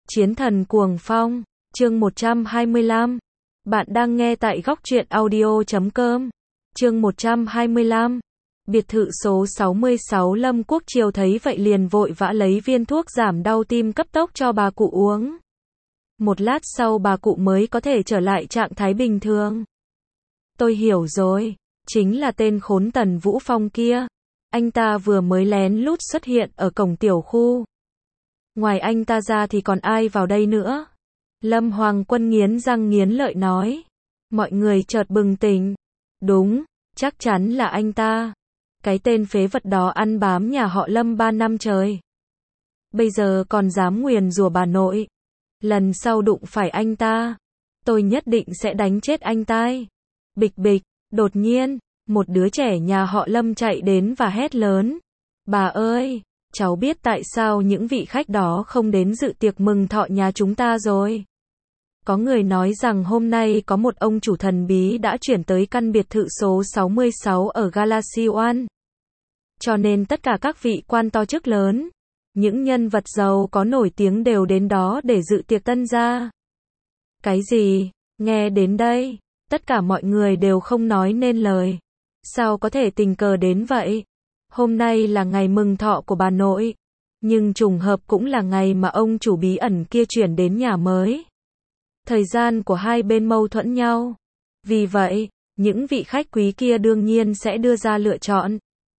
Chiến thần cuồng phong, chương 125. Bạn đang nghe tại góc truyện audio.com. Chương 125. Biệt thự số 66 Lâm Quốc Triều thấy vậy liền vội vã lấy viên thuốc giảm đau tim cấp tốc cho bà cụ uống. Một lát sau bà cụ mới có thể trở lại trạng thái bình thường. Tôi hiểu rồi, chính là tên khốn Tần Vũ Phong kia. Anh ta vừa mới lén lút xuất hiện ở cổng tiểu khu. Ngoài anh ta ra thì còn ai vào đây nữa? Lâm Hoàng Quân nghiến răng nghiến lợi nói. Mọi người chợt bừng tỉnh. Đúng, chắc chắn là anh ta. Cái tên phế vật đó ăn bám nhà họ Lâm 3 năm trời. Bây giờ còn dám nguyền rủa bà nội. Lần sau đụng phải anh ta, tôi nhất định sẽ đánh chết anh ta. Bịch bịch, đột nhiên, một đứa trẻ nhà họ Lâm chạy đến và hét lớn. Bà ơi, cháu biết tại sao những vị khách đó không đến dự tiệc mừng thọ nhà chúng ta rồi. Có người nói rằng hôm nay có một ông chủ thần bí đã chuyển tới căn biệt thự số 66 ở Galaxy One. Cho nên tất cả các vị quan to chức lớn, những nhân vật giàu có nổi tiếng đều đến đó để dự tiệc tân gia. Cái gì? Nghe đến đây, tất cả mọi người đều không nói nên lời. Sao có thể tình cờ đến vậy? Hôm nay là ngày mừng thọ của bà nội, nhưng trùng hợp cũng là ngày mà ông chủ bí ẩn kia chuyển đến nhà mới. Thời gian của hai bên mâu thuẫn nhau. Vì vậy, những vị khách quý kia đương nhiên sẽ đưa ra lựa chọn.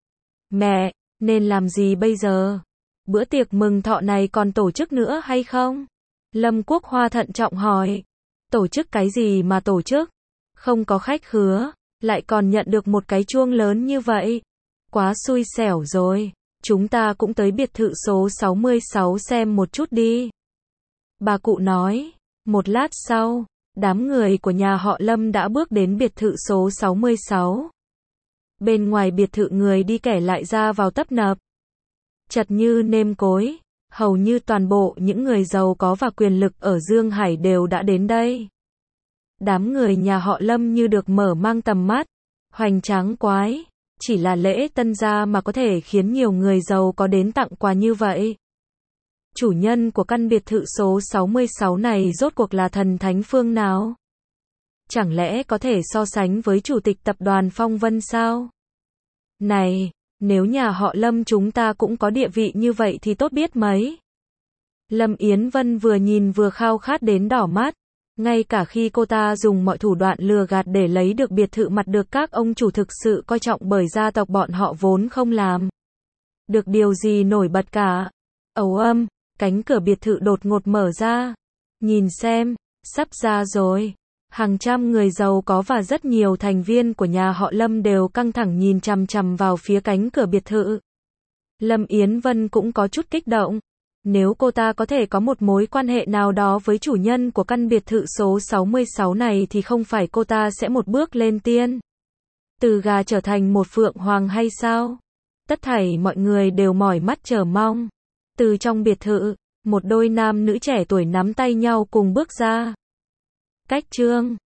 Mẹ, nên làm gì bây giờ? Bữa tiệc mừng thọ này còn tổ chức nữa hay không? Lâm Quốc Hoa thận trọng hỏi. Tổ chức cái gì mà tổ chức? Không có khách khứa, lại còn nhận được một cái chuông lớn như vậy. Quá xui xẻo rồi. Chúng ta cũng tới biệt thự số 66 xem một chút đi. Bà cụ nói. Một lát sau, đám người của nhà họ Lâm đã bước đến biệt thự số 66. Bên ngoài biệt thự người đi kẻ lại ra vào tấp nập. Chật như nêm cối, hầu như toàn bộ những người giàu có và quyền lực ở Dương Hải đều đã đến đây. Đám người nhà họ Lâm như được mở mang tầm mắt, hoành tráng quái, chỉ là lễ tân gia mà có thể khiến nhiều người giàu có đến tặng quà như vậy. Chủ nhân của căn biệt thự số 66 này rốt cuộc là thần thánh phương nào? Chẳng lẽ có thể so sánh với chủ tịch tập đoàn Phong Vân sao? Này, nếu nhà họ Lâm chúng ta cũng có địa vị như vậy thì tốt biết mấy. Lâm Yến Vân vừa nhìn vừa khao khát đến đỏ mắt. Ngay cả khi cô ta dùng mọi thủ đoạn lừa gạt để lấy được biệt thự mặt được các ông chủ thực sự coi trọng bởi gia tộc bọn họ vốn không làm được điều gì nổi bật cả. Ầu âm, cánh cửa biệt thự đột ngột mở ra. Nhìn xem, sắp ra rồi. Hàng trăm người giàu có và rất nhiều thành viên của nhà họ Lâm đều căng thẳng nhìn chằm chằm vào phía cánh cửa biệt thự. Lâm Yến Vân cũng có chút kích động. Nếu cô ta có thể có một mối quan hệ nào đó với chủ nhân của căn biệt thự số 66 này thì không phải cô ta sẽ một bước lên tiên. Từ gà trở thành một phượng hoàng hay sao? Tất thảy mọi người đều mỏi mắt chờ mong. Từ trong biệt thự, một đôi nam nữ trẻ tuổi nắm tay nhau cùng bước ra. Cách chương